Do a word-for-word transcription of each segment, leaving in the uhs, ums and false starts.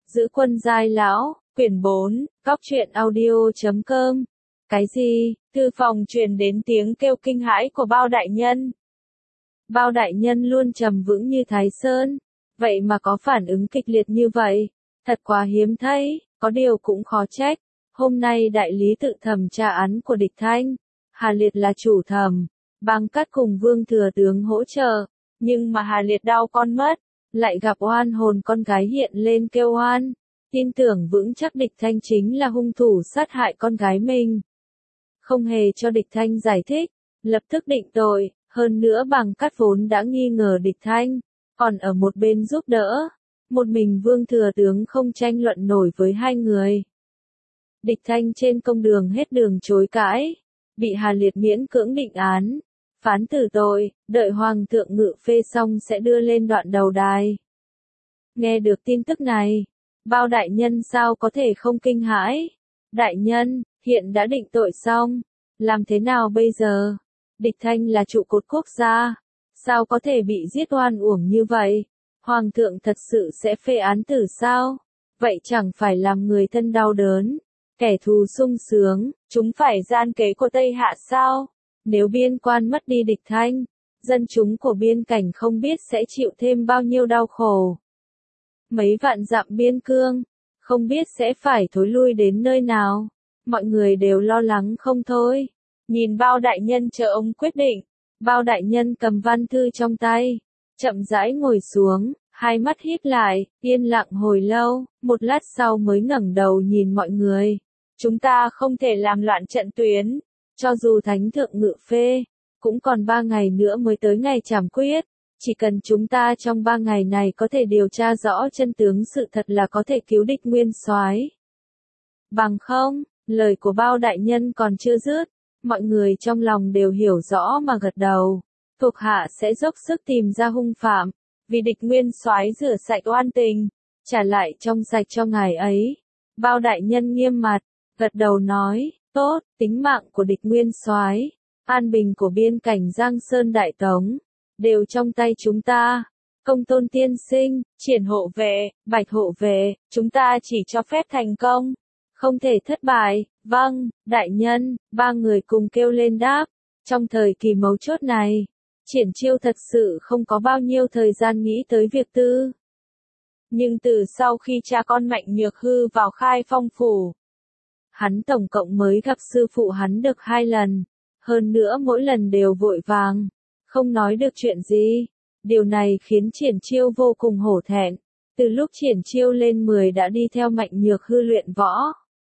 Giữ quân giai lão, quyển bốn, cóc truyện audio chấm com. Cái gì? Thư phòng truyền đến tiếng kêu kinh hãi của Bao đại nhân. Bao đại nhân luôn trầm vững như Thái Sơn, vậy mà có phản ứng kịch liệt như vậy, thật quá hiếm thấy, có điều cũng khó trách. Hôm nay đại lý tự thẩm tra án của địch Thanh, Hà Liệt là chủ thẩm, Bang Cát cùng Vương Thừa Tướng hỗ trợ, nhưng mà Hà Liệt đau con mất, lại gặp oan hồn con gái hiện lên kêu oan, tin tưởng vững chắc địch Thanh chính là hung thủ sát hại con gái mình. Không hề cho địch Thanh giải thích, lập tức định tội, hơn nữa Bang Cát vốn đã nghi ngờ địch Thanh, còn ở một bên giúp đỡ, một mình Vương Thừa Tướng không tranh luận nổi với hai người. Địch Thanh trên công đường hết đường chối cãi, bị Hà Liệt miễn cưỡng định án, phán tử tội, đợi Hoàng thượng ngự phê xong sẽ đưa lên đoạn đầu đài. Nghe được tin tức này, Bao đại nhân sao có thể không kinh hãi? Đại nhân, hiện đã định tội xong, làm thế nào bây giờ? Địch Thanh là trụ cột quốc gia, sao có thể bị giết oan uổng như vậy? Hoàng thượng thật sự sẽ phê án tử sao? Vậy chẳng phải làm người thân đau đớn, kẻ thù sung sướng, chúng phải gian kế của Tây Hạ sao? Nếu biên quan mất đi địch Thanh, dân chúng của biên cảnh không biết sẽ chịu thêm bao nhiêu đau khổ. Mấy vạn dặm biên cương, không biết sẽ phải thối lui đến nơi nào. Mọi người đều lo lắng không thôi. Nhìn Bao đại nhân chờ ông quyết định, Bao đại nhân cầm văn thư trong tay, chậm rãi ngồi xuống, hai mắt híp lại, yên lặng hồi lâu, một lát sau mới ngẩng đầu nhìn mọi người. Chúng ta không thể làm loạn trận tuyến, cho dù thánh thượng ngự phê, cũng còn ba ngày nữa mới tới ngày trảm quyết. Chỉ cần chúng ta trong ba ngày này có thể điều tra rõ chân tướng sự thật là có thể cứu địch nguyên soái. Bằng không, lời của Bao đại nhân còn chưa dứt, mọi người trong lòng đều hiểu rõ mà gật đầu. Thuộc hạ sẽ dốc sức tìm ra hung phạm, vì địch nguyên soái rửa sạch oan tình, trả lại trong sạch cho ngài ấy. Bao đại nhân nghiêm mặt, gật đầu nói, tốt, tính mạng của địch nguyên soái, an bình của biên cảnh Giang Sơn Đại Tống, đều trong tay chúng ta. Công Tôn tiên sinh, Triển hộ vệ, Bạch hộ vệ, chúng ta chỉ cho phép thành công, không thể thất bại. Vâng, đại nhân, ba người cùng kêu lên đáp. Trong thời kỳ mấu chốt này, Triển Chiêu thật sự không có bao nhiêu thời gian nghĩ tới việc tư. Nhưng từ sau khi cha con Mạnh Nhược Hư vào Khai Phong phủ, hắn tổng cộng mới gặp sư phụ hắn được hai lần, hơn nữa mỗi lần đều vội vàng, không nói được chuyện gì. Điều này khiến Triển Chiêu vô cùng hổ thẹn. Từ lúc Triển Chiêu lên mười đã đi theo Mạnh Nhược Hư luyện võ.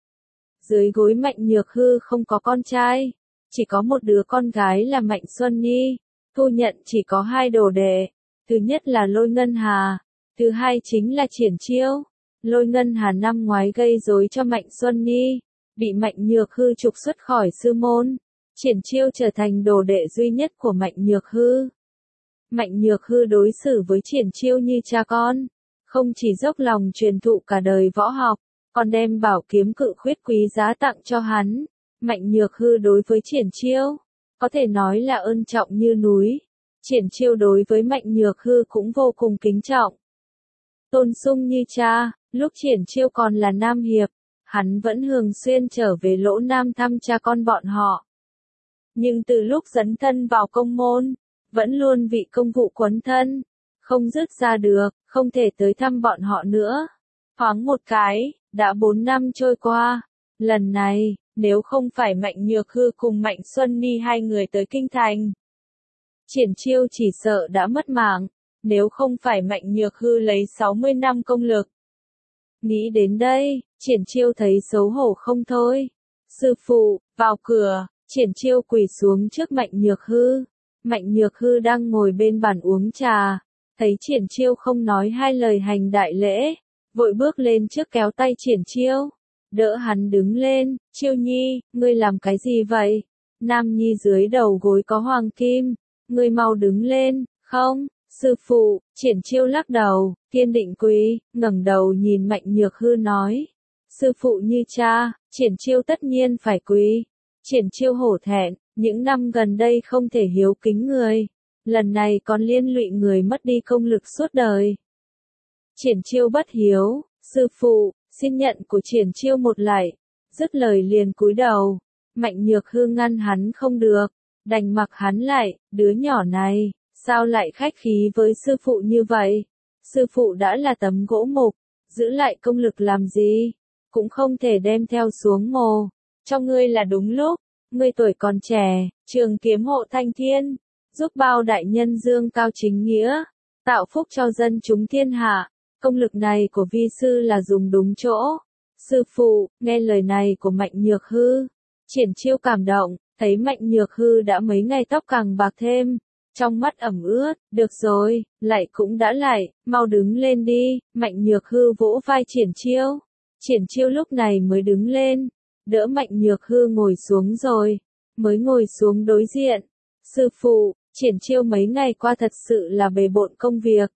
Dưới gối Mạnh Nhược Hư không có con trai, chỉ có một đứa con gái là Mạnh Xuân Nhi. Thu nhận chỉ có hai đồ đệ, thứ nhất là Lôi Ngân Hà, thứ hai chính là Triển Chiêu. Lôi Ngân Hà năm ngoái gây rối cho Mạnh Xuân Nhi, bị Mạnh Nhược Hư trục xuất khỏi sư môn. Triển Chiêu trở thành đồ đệ duy nhất của Mạnh Nhược Hư. Mạnh Nhược Hư đối xử với Triển Chiêu như cha con, không chỉ dốc lòng truyền thụ cả đời võ học, còn đem bảo kiếm cự khuyết quý giá tặng cho hắn. Mạnh Nhược Hư đối với Triển Chiêu, có thể nói là ơn trọng như núi. Triển Chiêu đối với Mạnh Nhược Hư cũng vô cùng kính trọng, tôn sung như cha. Lúc Triển Chiêu còn là nam hiệp, hắn vẫn thường xuyên trở về Lỗ Nam thăm cha con bọn họ. Nhưng từ lúc dấn thân vào công môn, vẫn luôn vì công vụ quấn thân, không dứt ra được, không thể tới thăm bọn họ nữa. Thoáng một cái, đã bốn năm trôi qua. Lần này, nếu không phải Mạnh Nhược Hư cùng Mạnh Xuân Ni hai người tới Kinh Thành, Triển Chiêu chỉ sợ đã mất mạng. Nếu không phải Mạnh Nhược Hư lấy sáu mươi năm công lực. Nghĩ đến đây, Triển Chiêu thấy xấu hổ không thôi. Sư phụ, vào cửa. Triển Chiêu quỳ xuống trước Mạnh Nhược Hư. Mạnh Nhược Hư đang ngồi bên bàn uống trà, thấy Triển Chiêu không nói hai lời hành đại lễ, vội bước lên trước kéo tay Triển Chiêu, đỡ hắn đứng lên. Chiêu Nhi, ngươi làm cái gì vậy? Nam Nhi dưới đầu gối có hoàng kim, ngươi mau đứng lên. Không, sư phụ. Triển Chiêu lắc đầu, kiên định quỳ, ngẩng đầu nhìn Mạnh Nhược Hư nói, sư phụ như cha, Triển Chiêu tất nhiên phải quỳ. Triển Chiêu hổ thẹn, những năm gần đây không thể hiếu kính người, lần này còn liên lụy người mất đi công lực suốt đời. Triển Chiêu bất hiếu, Sư phụ, xin nhận của Triển Chiêu một lạy. Dứt lời liền cúi đầu. Mạnh Nhược Hư ngăn hắn không được, đành mặc hắn lại, đứa nhỏ này, sao lại khách khí với sư phụ như vậy? Sư phụ đã là tấm gỗ mục, giữ lại công lực làm gì? Cũng không thể đem theo xuống mồ. Cho ngươi là đúng lúc, ngươi tuổi còn trẻ, trường kiếm hộ thanh thiên, giúp bao đại nhân dương cao chính nghĩa, tạo phúc cho dân chúng thiên hạ. Công lực này của vi sư là dùng đúng chỗ. Sư phụ, nghe lời này của Mạnh Nhược Hư, Triển Chiêu cảm động, thấy Mạnh Nhược Hư đã mấy ngày tóc càng bạc thêm, trong mắt ẩm ướt, được rồi, lại cũng đã lại, mau đứng lên đi. Mạnh Nhược Hư vỗ vai Triển Chiêu. Triển Chiêu lúc này mới đứng lên, đỡ Mạnh Nhược Hư ngồi xuống rồi, mới ngồi xuống đối diện. Sư phụ, Triển Chiêu mấy ngày qua thật sự là bề bộn công việc,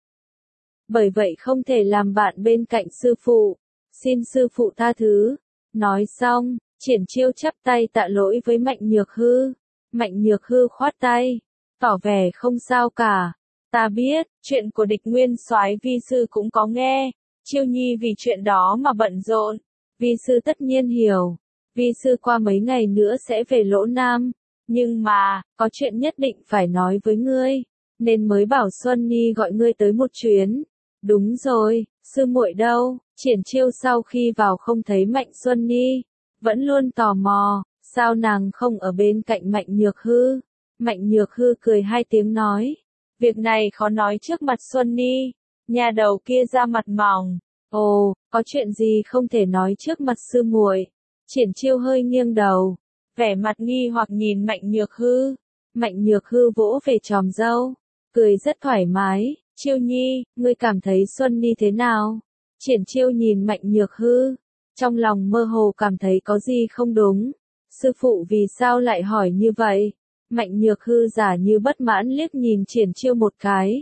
bởi vậy không thể làm bạn bên cạnh sư phụ, xin sư phụ tha thứ. Nói xong, Triển Chiêu chắp tay tạ lỗi với Mạnh Nhược Hư. Mạnh Nhược Hư khoát tay, tỏ vẻ không sao cả. Ta biết, chuyện của Địch Nguyên Soái vi sư cũng có nghe, Chiêu nhi vì chuyện đó mà bận rộn, vi sư tất nhiên hiểu. Vi sư qua mấy ngày nữa sẽ về Lỗ Nam, nhưng mà, có chuyện nhất định phải nói với ngươi, nên mới bảo Xuân Nhi gọi ngươi tới một chuyến. Đúng rồi, sư muội đâu? Triển Chiêu sau khi vào không thấy Mạnh Xuân Nhi, vẫn luôn tò mò, sao nàng không ở bên cạnh Mạnh Nhược Hư? Mạnh Nhược Hư cười hai tiếng nói, việc này khó nói trước mặt Xuân Nhi, nhà đầu kia ra mặt mỏng. Ồ, có chuyện gì không thể nói trước mặt sư muội? Triển Chiêu hơi nghiêng đầu, vẻ mặt nghi hoặc nhìn Mạnh Nhược Hư. Mạnh Nhược Hư vỗ về chòm râu, cười rất thoải mái. Chiêu nhi, ngươi cảm thấy Xuân Nhi thế nào? Triển Chiêu nhìn Mạnh Nhược Hư, trong lòng mơ hồ cảm thấy có gì không đúng. Sư phụ vì sao lại hỏi như vậy? Mạnh Nhược Hư giả như bất mãn liếc nhìn Triển Chiêu một cái.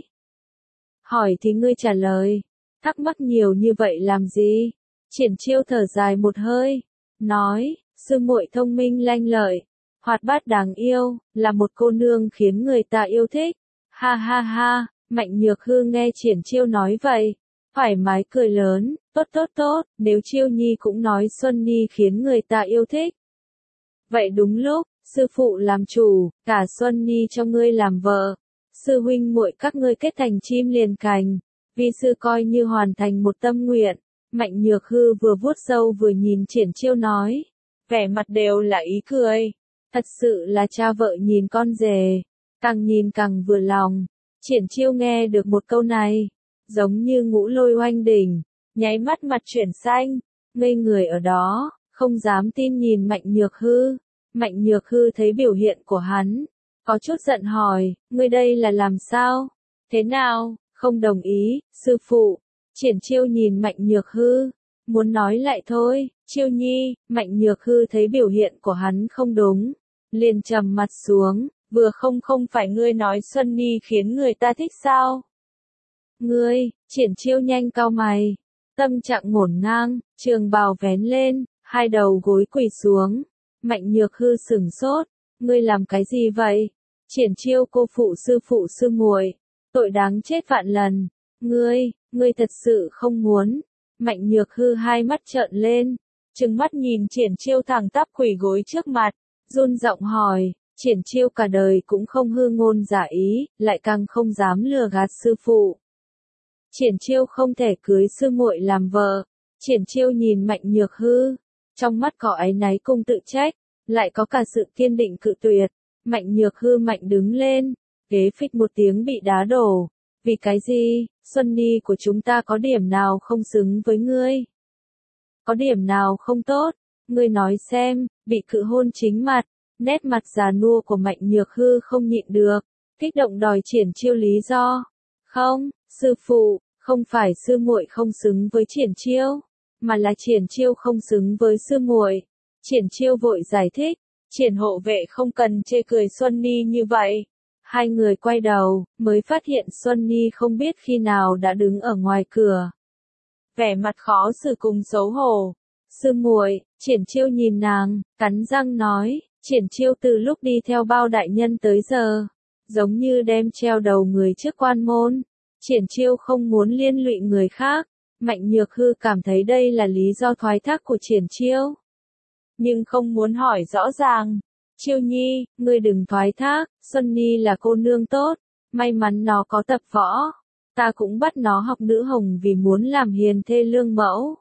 Hỏi thì ngươi trả lời, thắc mắc nhiều như vậy làm gì? Triển Chiêu thở dài một hơi, nói, sư muội thông minh lanh lợi, hoạt bát đáng yêu, là một cô nương khiến người ta yêu thích. Ha ha ha. Mạnh Nhược Hư nghe Triển Chiêu nói vậy, thoải mái cười lớn, tốt tốt tốt, nếu Chiêu nhi cũng nói Xuân Nhi khiến người ta yêu thích. Vậy đúng lúc, sư phụ làm chủ, cả Xuân Nhi cho ngươi làm vợ, sư huynh muội các ngươi kết thành chim liền cành, vi sư coi như hoàn thành một tâm nguyện. Mạnh Nhược Hư vừa vuốt râu vừa nhìn Triển Chiêu nói, vẻ mặt đều là ý cười, thật sự là cha vợ nhìn con rể, càng nhìn càng vừa lòng. Triển Chiêu nghe được một câu này, giống như ngũ lôi oanh đỉnh, nháy mắt mặt chuyển xanh, ngây người ở đó, không dám tin nhìn Mạnh Nhược Hư. Mạnh Nhược Hư thấy biểu hiện của hắn, có chút giận hỏi, ngươi đây là làm sao? Thế nào, không đồng ý, sư phụ? Triển Chiêu nhìn Mạnh Nhược Hư, muốn nói lại thôi. Chiêu nhi, Mạnh Nhược Hư thấy biểu hiện của hắn không đúng, liền trầm mặt xuống. Vừa không không phải ngươi nói Xuân Nhi khiến người ta thích sao? Ngươi, Triển Chiêu nhanh cau mày, tâm trạng ngổn ngang, trường bào vén lên, hai đầu gối quỳ xuống. Mạnh Nhược Hư sửng sốt, ngươi làm cái gì vậy? Triển Chiêu cô phụ sư phụ sư muội, tội đáng chết vạn lần. Ngươi, ngươi thật sự không muốn? Mạnh Nhược Hư hai mắt trợn lên, trừng mắt nhìn Triển Chiêu thẳng tắp quỳ gối trước mặt, run giọng hỏi. Triển Chiêu cả đời cũng không hư ngôn giả ý, lại càng không dám lừa gạt sư phụ. Triển Chiêu không thể cưới sư muội làm vợ. Triển Chiêu nhìn Mạnh Nhược Hư, trong mắt có áy náy cùng tự trách, lại có cả sự kiên định cự tuyệt. Mạnh Nhược Hư mạnh đứng lên, ghế phịch một tiếng bị đá đổ. Vì cái gì? Xuân Nhi của chúng ta có điểm nào không xứng với ngươi? Có điểm nào không tốt? Ngươi nói xem. Bị cự hôn chính mặt, nét mặt già nua của Mạnh Nhược Hư không nhịn được, kích động đòi Triển Chiêu lý do. Không, sư phụ, không phải sư muội không xứng với Triển Chiêu, mà là Triển Chiêu không xứng với sư muội. Triển Chiêu vội giải thích, Triển hộ vệ không cần chê cười Xuân Nhi như vậy. Hai người quay đầu, mới phát hiện Xuân Nhi không biết khi nào đã đứng ở ngoài cửa. Vẻ mặt khó xử cùng xấu hổ. Sư muội, Triển Chiêu nhìn nàng, cắn răng nói, Triển Chiêu từ lúc đi theo bao đại nhân tới giờ, giống như đem treo đầu người trước quan môn. Triển Chiêu không muốn liên lụy người khác, Mạnh Nhược Hư cảm thấy đây là lý do thoái thác của Triển Chiêu. Nhưng không muốn hỏi rõ ràng. Chiêu Nhi, ngươi đừng thoái thác, Xuân Nhi là cô nương tốt, may mắn nó có tập võ. Ta cũng bắt nó học nữ hồng vì muốn làm hiền thê lương mẫu.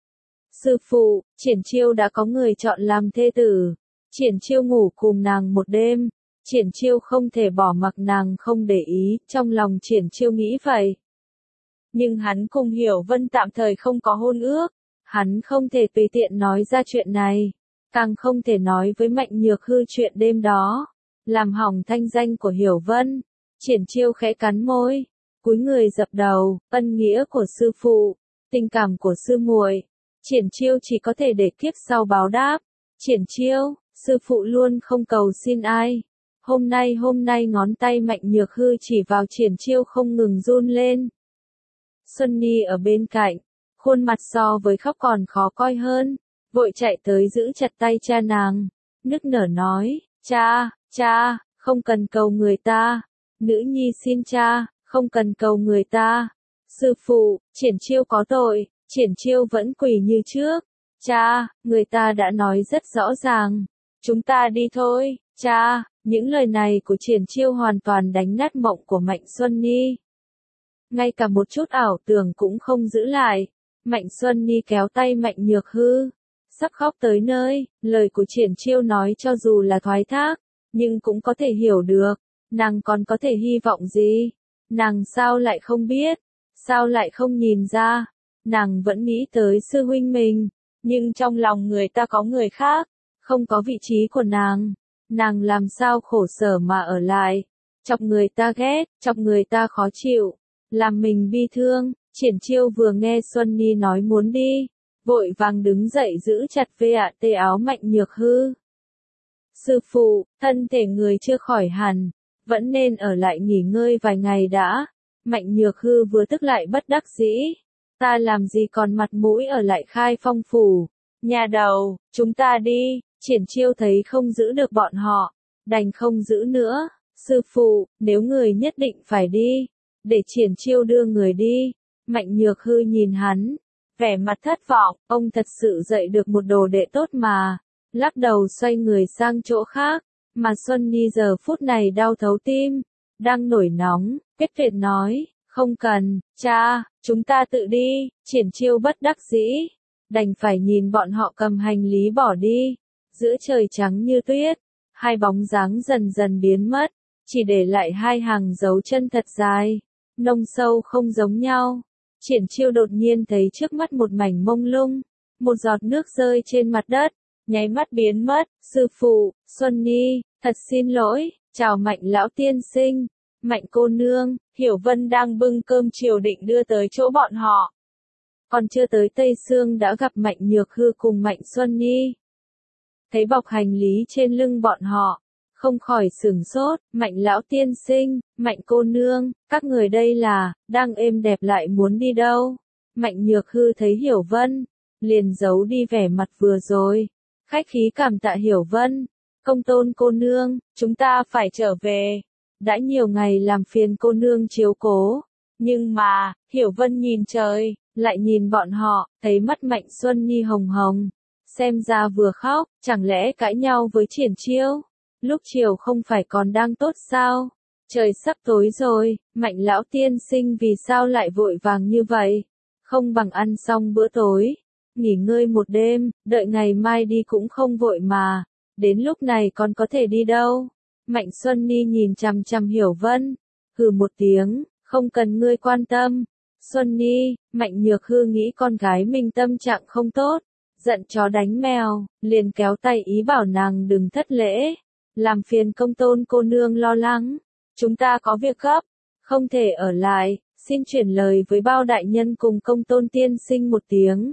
Sư phụ, Triển Chiêu đã có người chọn làm thê tử. Triển Chiêu ngủ cùng nàng một đêm. Triển Chiêu không thể bỏ mặc nàng không để ý, trong lòng Triển Chiêu nghĩ vậy. Nhưng hắn cùng Hiểu Vân tạm thời không có hôn ước. Hắn không thể tùy tiện nói ra chuyện này. Càng không thể nói với Mạnh Nhược Hư chuyện đêm đó. Làm hỏng thanh danh của Hiểu Vân. Triển Chiêu khẽ cắn môi. Cúi người dập đầu, ân nghĩa của sư phụ. Tình cảm của sư muội. Triển Chiêu chỉ có thể để kiếp sau báo đáp. Triển Chiêu, sư phụ luôn không cầu xin ai. Hôm nay hôm nay ngón tay Mạnh Nhược Hư chỉ vào Triển Chiêu không ngừng run lên. Xuân Nhi ở bên cạnh, khuôn mặt so với khóc còn khó coi hơn, vội chạy tới giữ chặt tay cha nàng, nức nở nói, cha, cha, không cần cầu người ta, nữ nhi xin cha, không cần cầu người ta. Sư phụ, Triển Chiêu có tội. Triển Chiêu vẫn quỳ như trước. Cha, người ta đã nói rất rõ ràng. Chúng ta đi thôi, cha. Những lời này của Triển Chiêu hoàn toàn đánh nát mộng của Mạnh Xuân Nhi. Ngay cả một chút ảo tưởng cũng không giữ lại. Mạnh Xuân Nhi kéo tay Mạnh Nhược Hư. Sắp khóc tới nơi, lời của Triển Chiêu nói cho dù là thoái thác, nhưng cũng có thể hiểu được. Nàng còn có thể hy vọng gì? Nàng sao lại không biết? Sao lại không nhìn ra? Nàng vẫn nghĩ tới sư huynh mình, nhưng trong lòng người ta có người khác, không có vị trí của nàng. Nàng làm sao khổ sở mà ở lại, chọc người ta ghét, chọc người ta khó chịu, làm mình bi thương. Triển Chiêu vừa nghe Xuân Nhi nói muốn đi, vội vàng đứng dậy giữ chặt vê ạ tê áo Mạnh Nhược Hư. Sư phụ, thân thể người chưa khỏi hẳn, vẫn nên ở lại nghỉ ngơi vài ngày đã. Mạnh Nhược Hư vừa tức lại bất đắc dĩ. Ta làm gì còn mặt mũi ở lại Khai Phong phủ. Nhà đầu, chúng ta đi. Triển Chiêu thấy không giữ được bọn họ, đành không giữ nữa. Sư phụ, nếu người nhất định phải đi, để Triển Chiêu đưa người đi. Mạnh Nhược Hư nhìn hắn, vẻ mặt thất vọng, ông thật sự dạy được một đồ đệ tốt mà. Lắc đầu xoay người sang chỗ khác, mà Xuân Nhi giờ phút này đau thấu tim, đang nổi nóng, kết tuyệt nói, không cần, cha, chúng ta tự đi. Triển Chiêu bất đắc dĩ, đành phải nhìn bọn họ cầm hành lý bỏ đi. Giữa trời trắng như tuyết, hai bóng dáng dần dần biến mất, chỉ để lại hai hàng dấu chân thật dài, nông sâu không giống nhau. Triển Chiêu đột nhiên thấy trước mắt một mảnh mông lung, một giọt nước rơi trên mặt đất, nháy mắt biến mất. Sư phụ, Xuân Nhi, thật xin lỗi, chào Mạnh lão tiên sinh, Mạnh cô nương. Hiểu Vân đang bưng cơm chiều định đưa tới chỗ bọn họ. Còn chưa tới Tây Sương đã gặp Mạnh Nhược Hư cùng Mạnh Xuân Nhi. Thấy bọc hành lý trên lưng bọn họ, không khỏi sửng sốt. Mạnh lão tiên sinh, Mạnh cô nương, các người đây là, đang êm đẹp lại muốn đi đâu? Mạnh Nhược Hư thấy Hiểu Vân, liền giấu đi vẻ mặt vừa rồi, khách khí cảm tạ Hiểu Vân. Công tôn cô nương, chúng ta phải trở về. Đã nhiều ngày làm phiền cô nương chiếu cố. Nhưng mà, Hiểu Vân nhìn trời, lại nhìn bọn họ, thấy mắt Mạnh Xuân Nhi hồng hồng. Xem ra vừa khóc, chẳng lẽ cãi nhau với Triển Chiêu? Lúc chiều không phải còn đang tốt sao? Trời sắp tối rồi, Mạnh lão tiên sinh vì sao lại vội vàng như vậy? Không bằng ăn xong bữa tối, nghỉ ngơi một đêm, đợi ngày mai đi cũng không vội mà. Đến lúc này còn có thể đi đâu? Mạnh Xuân Nhi nhìn chằm chằm Hiểu Vân, hừ một tiếng, không cần ngươi quan tâm. Xuân Nhi, Mạnh Nhược Hư nghĩ con gái mình tâm trạng không tốt, giận chó đánh mèo, liền kéo tay ý bảo nàng đừng thất lễ, làm phiền công tôn cô nương lo lắng. Chúng ta có việc gấp, không thể ở lại, xin chuyển lời với bao đại nhân cùng công tôn tiên sinh một tiếng.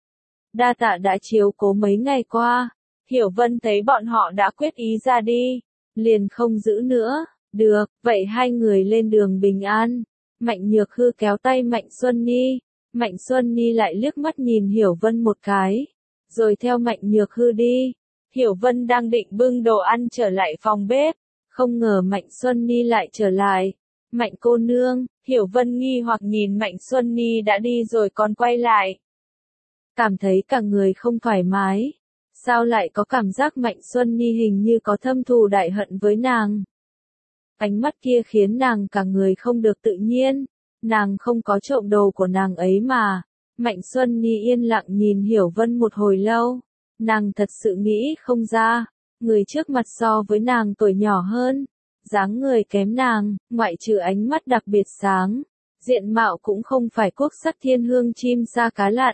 Đa tạ đã chiếu cố mấy ngày qua. Hiểu Vân thấy bọn họ đã quyết ý ra đi, liền không giữ nữa. Được, vậy hai người lên đường bình an. Mạnh Nhược Hư kéo tay Mạnh Xuân Nhi. Mạnh Xuân Nhi lại liếc mắt nhìn Hiểu Vân một cái, rồi theo Mạnh Nhược Hư đi. Hiểu Vân đang định bưng đồ ăn trở lại phòng bếp, không ngờ Mạnh Xuân Nhi lại trở lại. Mạnh cô nương, Hiểu Vân nghi hoặc nhìn Mạnh Xuân Ni đã đi rồi còn quay lại. Cảm thấy cả người không thoải mái. Sao lại có cảm giác Mạnh Xuân Ni hình như có thâm thù đại hận với nàng? Ánh mắt kia khiến nàng cả người không được tự nhiên. Nàng không có trộm đồ của nàng ấy mà. Mạnh Xuân Ni yên lặng nhìn Hiểu Vân một hồi lâu. Nàng thật sự nghĩ không ra. Người trước mặt so với nàng tuổi nhỏ hơn. Dáng người kém nàng, ngoại trừ ánh mắt đặc biệt sáng. Diện mạo cũng không phải quốc sắc thiên hương chim sa cá lặn.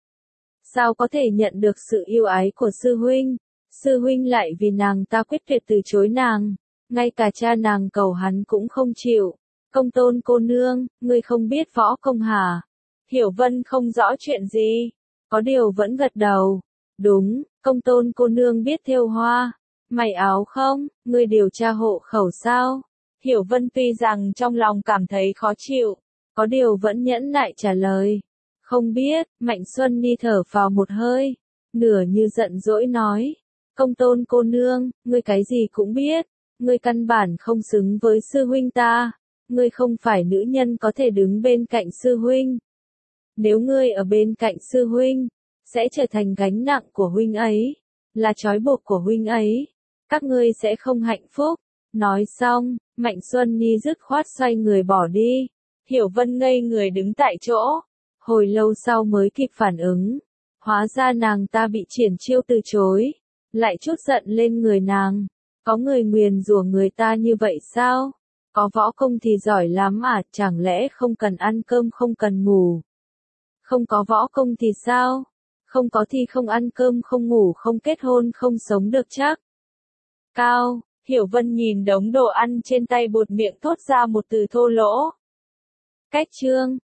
Sao có thể nhận được sự yêu ái của sư huynh? Sư huynh lại vì nàng ta quyết tuyệt từ chối nàng. Ngay cả cha nàng cầu hắn cũng không chịu. Công Tôn cô nương, ngươi không biết võ công hả? Hiểu Vân không rõ chuyện gì. Có điều vẫn gật đầu. Đúng, Công Tôn cô nương biết thêu hoa. May áo không? Ngươi điều tra hộ khẩu sao? Hiểu Vân tuy rằng trong lòng cảm thấy khó chịu. Có điều vẫn nhẫn nại trả lời. Không biết, Mạnh Xuân Ni thở vào một hơi. Nửa như giận dỗi nói. Công Tôn cô nương, ngươi cái gì cũng biết. Ngươi căn bản không xứng với sư huynh ta. Ngươi không phải nữ nhân có thể đứng bên cạnh sư huynh. Nếu ngươi ở bên cạnh sư huynh, sẽ trở thành gánh nặng của huynh ấy, là trói buộc của huynh ấy. Các ngươi sẽ không hạnh phúc. Nói xong, Mạnh Xuân Ni dứt khoát xoay người bỏ đi. Hiểu Vân ngây người đứng tại chỗ. Hồi lâu sau mới kịp phản ứng. Hóa ra nàng ta bị triển chiêu từ chối. Lại chút giận lên người nàng. Có người nguyền rủa người ta như vậy sao? Có võ công thì giỏi lắm à, chẳng lẽ không cần ăn cơm không cần ngủ? Không có võ công thì sao? Không có thì không ăn cơm không ngủ không kết hôn không sống được chắc. Cao, Hiểu Vân nhìn đống đồ ăn trên tay buột miệng thốt ra một từ thô lỗ. Cách chương